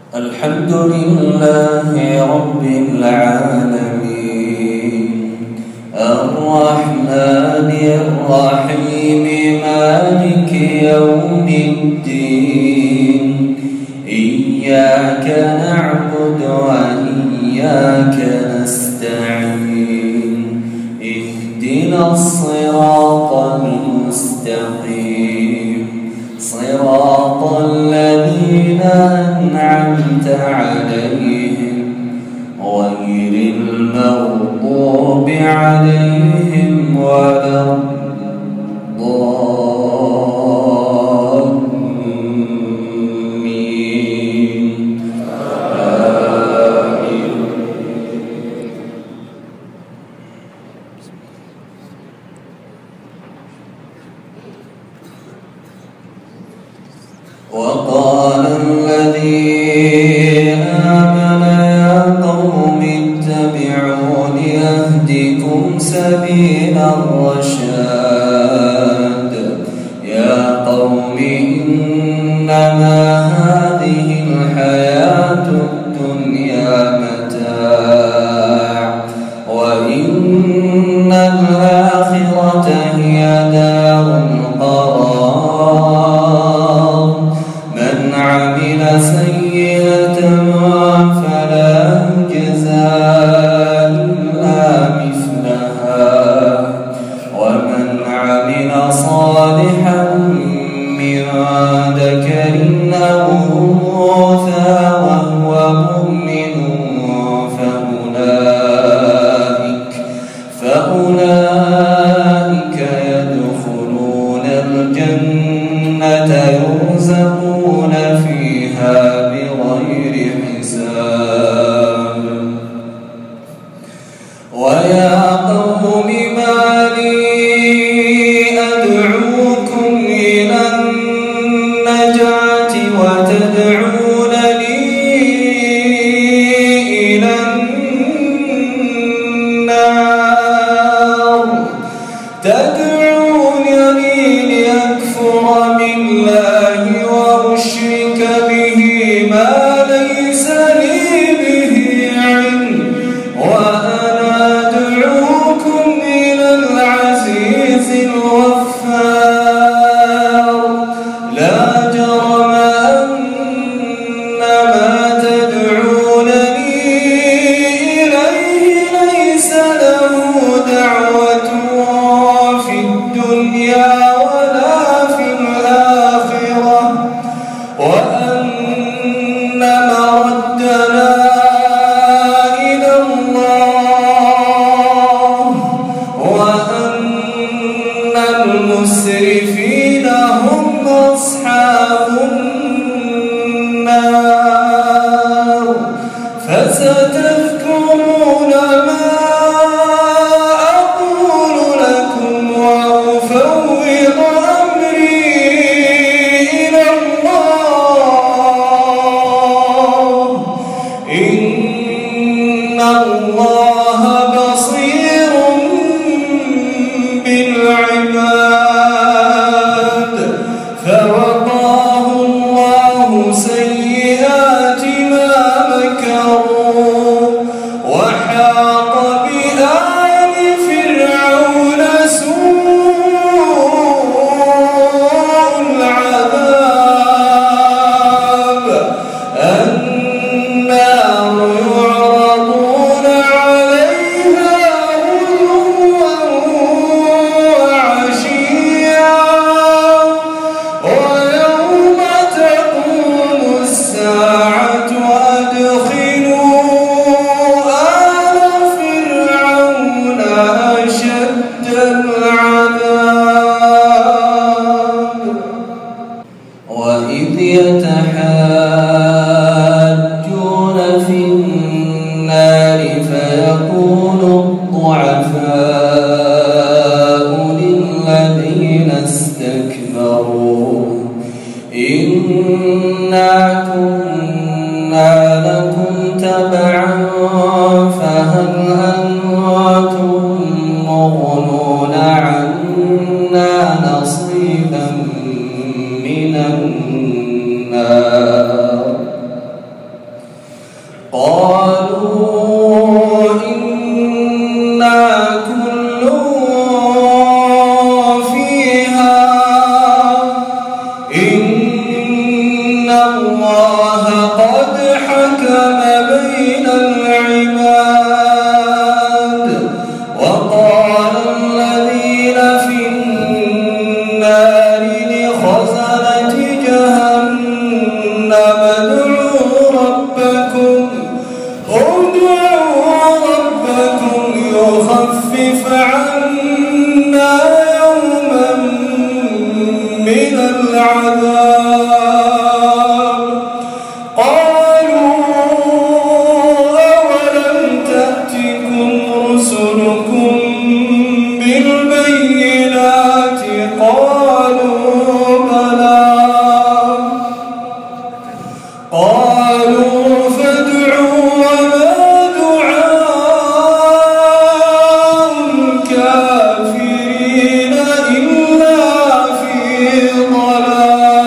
الحمد لله رب العالمين الرحمن الرحيم مالك يوم الدين إياك نعبد وإياك نستعين اهدنا الصراط المستقيم صراط الذين أنعمت عليهم غير المغضوب عليهم ولا الضالين آمين. وقال الذي آمن يا قوم اتبعون يهدكم سبيل الرشاد يا قوم إنما هذه الحياة الدنيا متاع وإن الآخرة هي دار القرار من عمل سيئة فلا يجزى إلا مثلها ومن عمل صالحا من ذكر أو أنثى وهو مؤمن فأولئك يدخلون الجنة يرزقون فيها بغير حساب ويا قوم ما لي أدعوكم إلى النجاة وتدعونني إلى النار تدعونني لأكفر بالله وأشرك به ما ليس لي به علم وأنا أدعوكم إلى العزيز الغفار لا جرم أن ما تدعونني إليه ليس له دعوة في الدنيا ولا في الآخرة وأن مردنا إلى الله وأن المسرفين هم أصحاب النار فستذكرون ما أقول لكم وأفوض أمري إلى الله إن الله بصير بالعباد فوقاه الله سيئات ما مكروا وحاق بآل فرعون سوء العذاب النار يعرضون عليها غدوا وعشيا ويوم تقوم الساعة أدخلوا آل فرعون أشد العذاب وإذ يتحاجون في النار فيقول الضعفاء للذين استكبروا إنا كنا لكم تبعا فهل أنتم مغنون عنا نصيبا من النار إن الله قد حكم بين العباد. وقال الذين في النار لخزنة جهنم ادعوا ربكم يخفف عنا يوما من العذاب. قالوا أولم تأتكم رسلكم بالبينات؟ قالوا بلى. قالوا فادعوا وما دعاء الكافرين إلا في ضلال.